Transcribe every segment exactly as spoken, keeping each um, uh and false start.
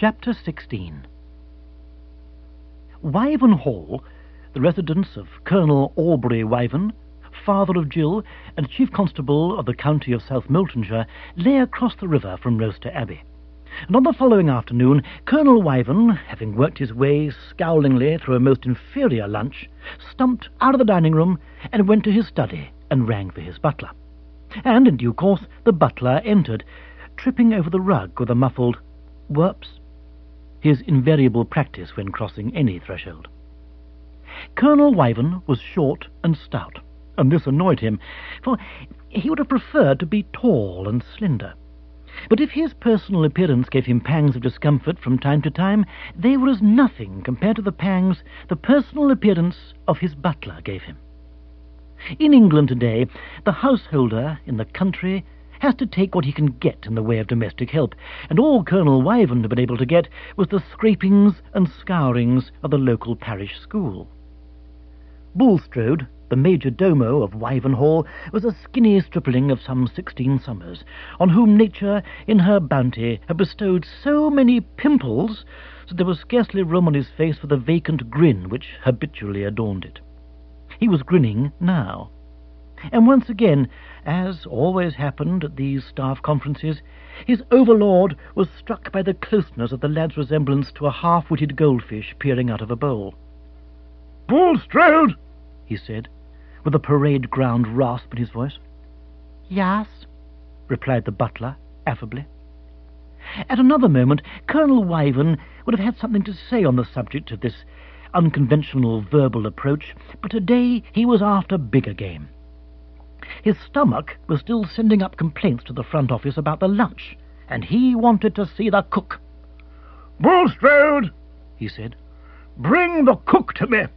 Chapter sixteen. Wyvern Hall, the residence of Colonel Aubrey Wyvern, father of Jill and Chief Constable of the county of South Moltonshire, lay across the river from Roaster Abbey. And on the following afternoon, Colonel Wyvern, having worked his way scowlingly through a most inferior lunch, stumped out of the dining room and went to his study and rang for his butler. And in due course the butler entered, tripping over the rug with a muffled "Whoops," his invariable practice when crossing any threshold. Colonel Wyvern was short and stout, and this annoyed him, for he would have preferred to be tall and slender. But if his personal appearance gave him pangs of discomfort from time to time, they were as nothing compared to the pangs the personal appearance of his butler gave him. In England today, the householder in the country has to take what he can get in the way of domestic help, and all Colonel Wyvern had been able to get was the scrapings and scourings of the local parish school. Bulstrode, the major domo of Wyvern Hall, was a skinny stripling of some sixteen summers, on whom nature, in her bounty, had bestowed so many pimples that there was scarcely room on his face for the vacant grin which habitually adorned it. He was grinning now. And once again, as always happened at these staff conferences, his overlord was struck by the closeness of the lad's resemblance to a half-witted goldfish peering out of a bowl. "Bulstrode," he said, with a parade-ground rasp in his voice. "Yes," replied the butler affably. At another moment, Colonel Wyvern would have had something to say on the subject of this unconventional verbal approach, but today he was after bigger game. His stomach was still sending up complaints to the front office about the lunch, and he wanted to see the cook. "Bulstrode," he said, "bring the cook to me."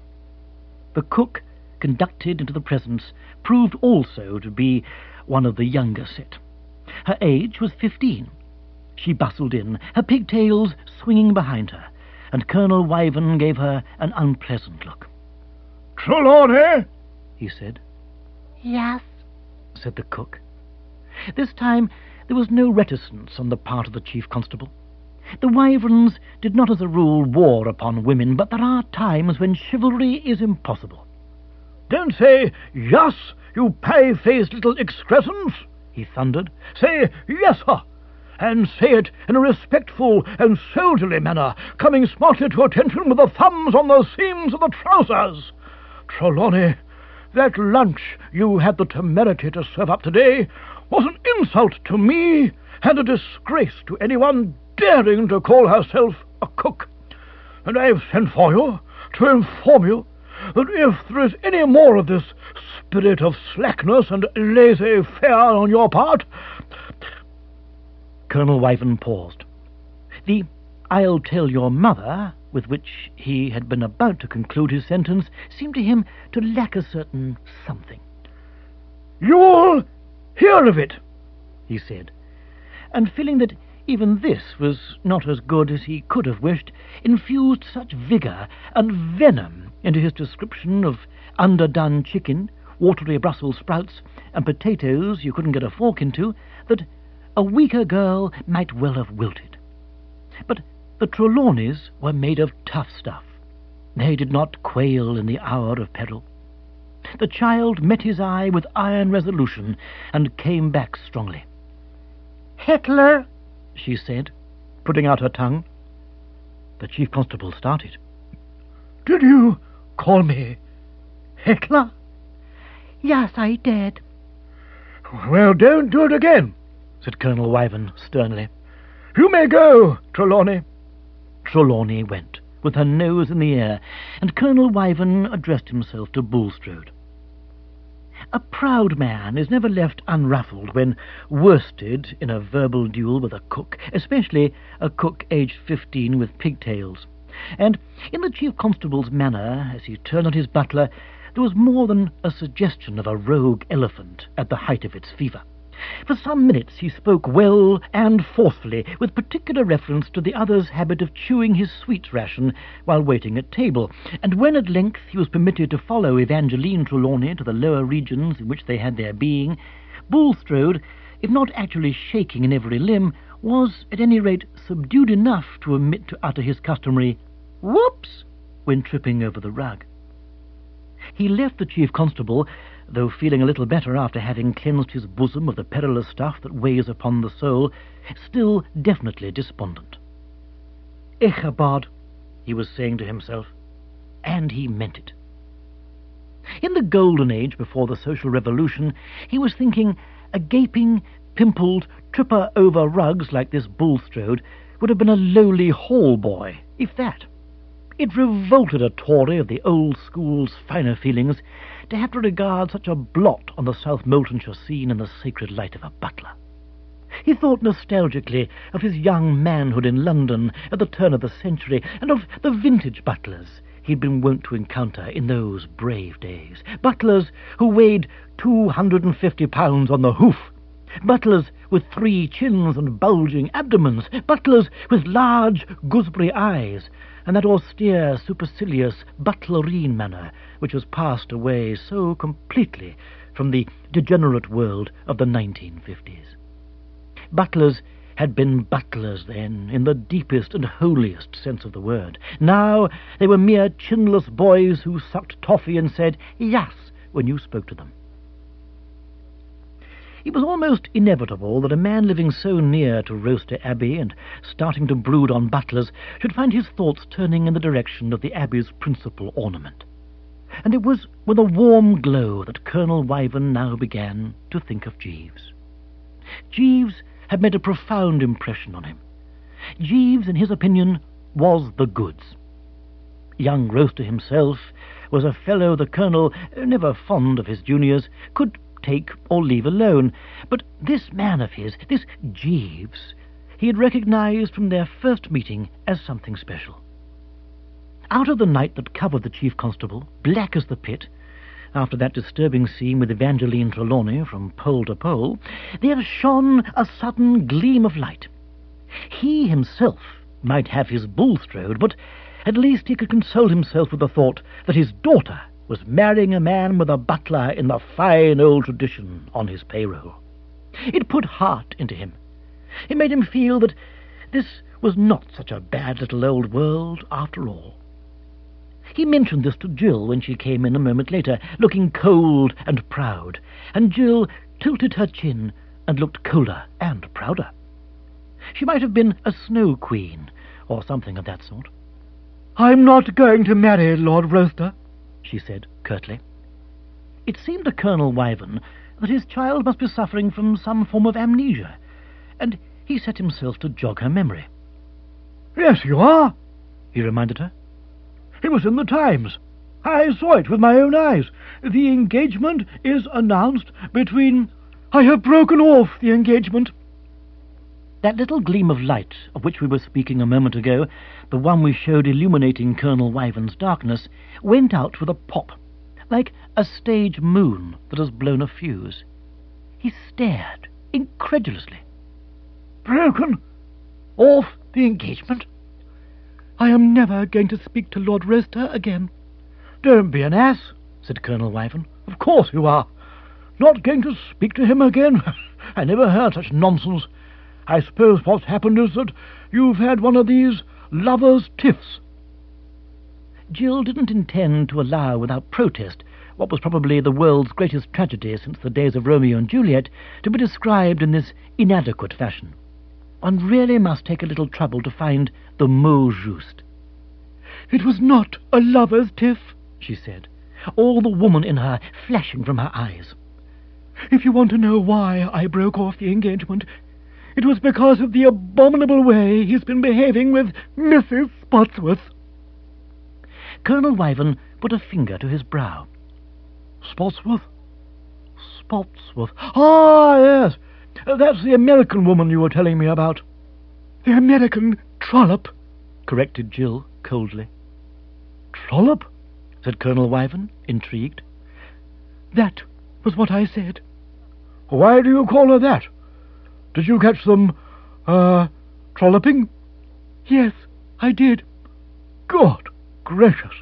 The cook, conducted into the presence, proved also to be one of the younger set. Her age was fifteen. She bustled in, her pigtails swinging behind her, and Colonel Wyvern gave her an unpleasant look. "Trelawney," he said. "Yes," said the cook. This time there was no reticence on the part of the chief constable. The Wyverns did not as a rule war upon women, but there are times when chivalry is impossible. "Don't say yes, you pie-faced little excrescence," he thundered. "Say yes, sir, and say it in a respectful and soldierly manner, coming smartly to attention with the thumbs on the seams of the trousers. Trelawney, that lunch you had the temerity to serve up today was an insult to me and a disgrace to anyone daring to call herself a cook. And I've sent for you to inform you that if there is any more of this spirit of slackness and laissez-faire on your part—" Colonel Wyvern paused. The "I'll tell your mother" with which he had been about to conclude his sentence seemed to him to lack a certain something. "You'll hear of it," he said, and feeling that even this was not as good as he could have wished, infused such vigour and venom into his description of underdone chicken, watery Brussels sprouts, and potatoes you couldn't get a fork into, that a weaker girl might well have wilted. But the Trelawneys were made of tough stuff. They did not quail in the hour of peril. The child met his eye with iron resolution and came back strongly. "Hitler," she said, putting out her tongue. The chief constable started. "Did you call me Hitler?" "Yes, I did." "Well, don't do it again," said Colonel Wyvern sternly. "You may go, Trelawney." Trelawney went, with her nose in the air, and Colonel Wyvern addressed himself to Bulstrode. A proud man is never left unruffled when worsted in a verbal duel with a cook, especially a cook aged fifteen with pigtails. And in the chief constable's manner, as he turned on his butler, there was more than a suggestion of a rogue elephant at the height of its fever. For some minutes he spoke well and forcefully, with particular reference to the other's habit of chewing his sweets ration while waiting at table, and when at length he was permitted to follow Evangeline Trelawney to the lower regions in which they had their being, Bulstrode, if not actually shaking in every limb, was at any rate subdued enough to omit to utter his customary "whoops" when tripping over the rug. He left the chief constable, though feeling a little better after having cleansed his bosom of the perilous stuff that weighs upon the soul, still definitely despondent. "Ichabod," he was saying to himself, and he meant it. In the golden age before the social revolution, he was thinking a gaping, pimpled, tripper over rugs like this Bulstrode would have been a lowly hall boy, if that. It revolted a Tory of the old school's finer feelings to have to regard such a blot on the South Moultonshire scene in the sacred light of a butler. He thought nostalgically of his young manhood in London at the turn of the century, and of the vintage butlers he'd been wont to encounter in those brave days. Butlers who weighed two hundred and fifty pounds on the hoof. Butlers with three chins and bulging abdomens. Butlers with large gooseberry eyes, and that austere, supercilious butlerine manner which has passed away so completely from the degenerate world of the nineteen fifties. Butlers had been butlers then, in the deepest and holiest sense of the word. Now they were mere chinless boys who sucked toffee and said "yes" when you spoke to them. It was almost inevitable that a man living so near to Roaster Abbey and starting to brood on butlers should find his thoughts turning in the direction of the Abbey's principal ornament. And it was with a warm glow that Colonel Wyvern now began to think of Jeeves. Jeeves had made a profound impression on him. Jeeves, in his opinion, was the goods. Young Roaster himself was a fellow the Colonel, never fond of his juniors, could take or leave alone, but this man of his, this Jeeves, he had recognized from their first meeting as something special. Out of the night that covered the chief constable, black as the pit, after that disturbing scene with Evangeline Trelawney from pole to pole, there shone a sudden gleam of light. He himself might have his Bulstrode, but at least he could console himself with the thought that his daughter was marrying a man with a butler in the fine old tradition on his payroll. It put heart into him. It made him feel that this was not such a bad little old world after all. He mentioned this to Jill when she came in a moment later, looking cold and proud, and Jill tilted her chin and looked colder and prouder. She might have been a snow queen, or something of that sort. "I'm not going to marry Lord Roaster," she said curtly. It seemed to Colonel Wyvern that his child must be suffering from some form of amnesia, and he set himself to jog her memory. "Yes, you are," he reminded her. "It was in the Times. I saw it with my own eyes. The engagement is announced between... I have broken off the engagement." That little gleam of light of which we were speaking a moment ago, the one we showed illuminating Colonel Wyvern's darkness, went out with a pop, like a stage moon that has blown a fuse. He stared incredulously. "Broken off the engagement? I am never going to speak to Lord Roaster again." "Don't be an ass," said Colonel Wyvern. "Of course you are. Not going to speak to him again? I never heard such nonsense. I suppose what's happened is that you've had one of these lovers' tiffs." Jill didn't intend to allow without protest what was probably the world's greatest tragedy since the days of Romeo and Juliet to be described in this inadequate fashion. One really must take a little trouble to find the mot juste. "It was not a lover's tiff," she said, all the woman in her flashing from her eyes. "If you want to know why I broke off the engagement, it was because of the abominable way he's been behaving with Missus Spotsworth." Colonel Wyvern put a finger to his brow. "Spotsworth? Spotsworth? Ah, yes. That's the American woman you were telling me about." "The American Trollope," corrected Jill coldly. "Trollope?" said Colonel Wyvern, intrigued. "That was what I said." "Why do you call her that? Did you catch them, uh, trolloping?" "Yes, I did." "Good gracious."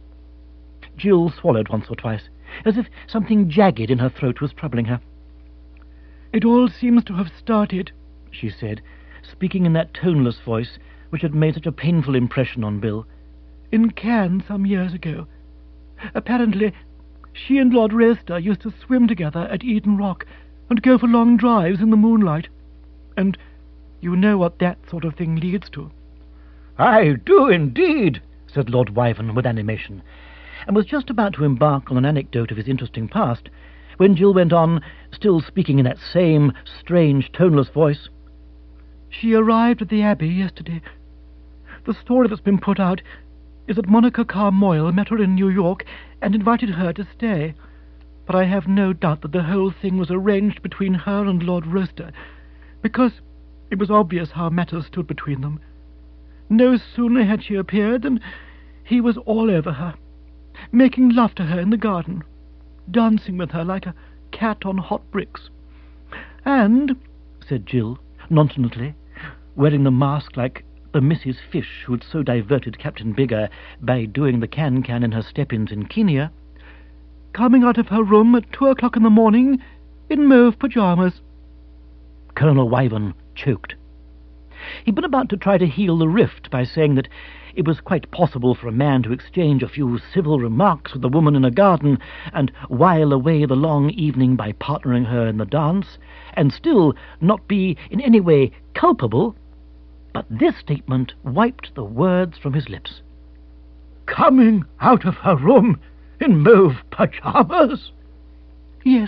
Jill swallowed once or twice, as if something jagged in her throat was troubling her. "It all seems to have started," she said, speaking in that toneless voice which had made such a painful impression on Bill. "In Cannes some years ago. Apparently, she and Lord Roaster used to swim together at Eden Rock and go for long drives in the moonlight. And you know what that sort of thing leads to." "I do indeed," said Lord Wyvern with animation, and was just about to embark on an anecdote of his interesting past, when Jill went on, still speaking in that same strange, toneless voice. "She arrived at the Abbey yesterday. The story that's been put out is that Monica Carmoyle met her in New York and invited her to stay. But I have no doubt that the whole thing was arranged between her and Lord Roaster, because it was obvious how matters stood between them. No sooner had she appeared than he was all over her, making love to her in the garden, dancing with her like a cat on hot bricks. And," said Jill, nonchalantly, wearing the mask like the Missus Fish who had so diverted Captain Bigger by doing the can-can in her step-ins in Kenya, "coming out of her room at two o'clock in the morning in mauve pyjamas." Colonel Wyvern choked. He'd been about to try to heal the rift by saying that it was quite possible for a man to exchange a few civil remarks with a woman in a garden and while away the long evening by partnering her in the dance, and still not be in any way culpable, but this statement wiped the words from his lips. "Coming out of her room in mauve pyjamas?" "Yes."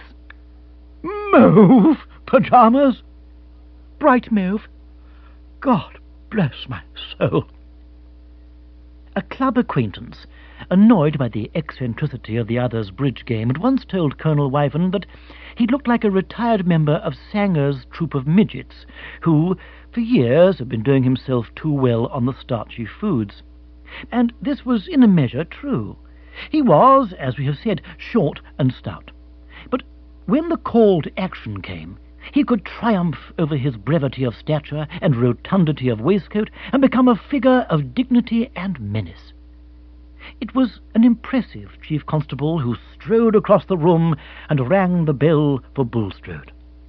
"Mauve pyjamas?" "Bright mauve." "God bless my soul." A club acquaintance, annoyed by the eccentricity of the other's bridge game, had once told Colonel Wyvern that he looked like a retired member of Sanger's troupe of midgets, who, for years, had been doing himself too well on the starchy foods. And this was in a measure true. He was, as we have said, short and stout. But when the call to action came, he could triumph over his brevity of stature and rotundity of waistcoat and become a figure of dignity and menace. It was an impressive chief constable who strode across the room and rang the bell for Bulstrode.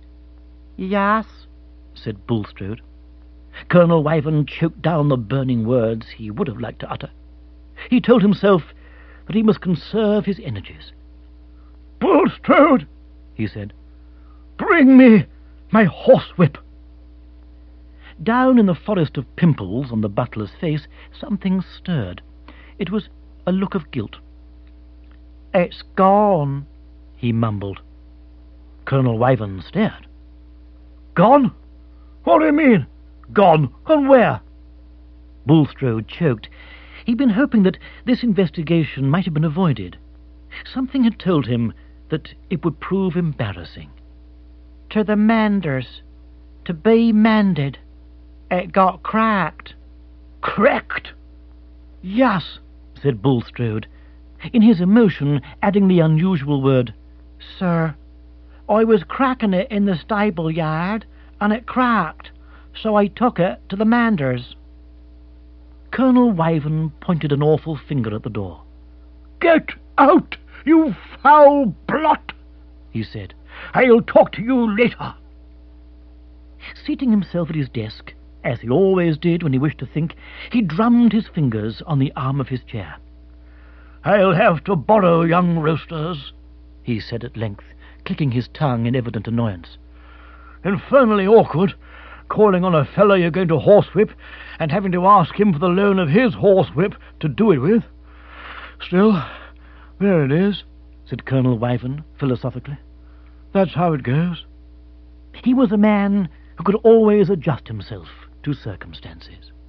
"Yes," said Bulstrode. Colonel Wyvern choked down the burning words he would have liked to utter. He told himself that he must conserve his energies. "Bulstrode," he said, "bring me my horsewhip." Down in the forest of pimples on the butler's face, something stirred. It was a look of guilt. "It's gone," he mumbled. Colonel Wyvern stared. "Gone? What do you mean, gone? And where?" Bulstrode choked. He'd been hoping that this investigation might have been avoided. Something had told him that it would prove embarrassing. "To the menders. To be mended. It got cracked." "Cracked?" "Yes," said Bulstrode, in his emotion adding the unusual word, "sir. I was cracking it in the stable yard, and it cracked, so I took it to the menders." Colonel Wyvern pointed an awful finger at the door. "Get out, you foul blot," he said. "I'll talk to you later." Seating himself at his desk, as he always did when he wished to think, he drummed his fingers on the arm of his chair. "I'll have to borrow young Roaster's," he said at length, clicking his tongue in evident annoyance. "Infernally awkward, calling on a fellow you're going to horsewhip and having to ask him for the loan of his horsewhip to do it with. Still, there it is," said Colonel Wyvern philosophically. "That's how it goes." He was a man who could always adjust himself to circumstances.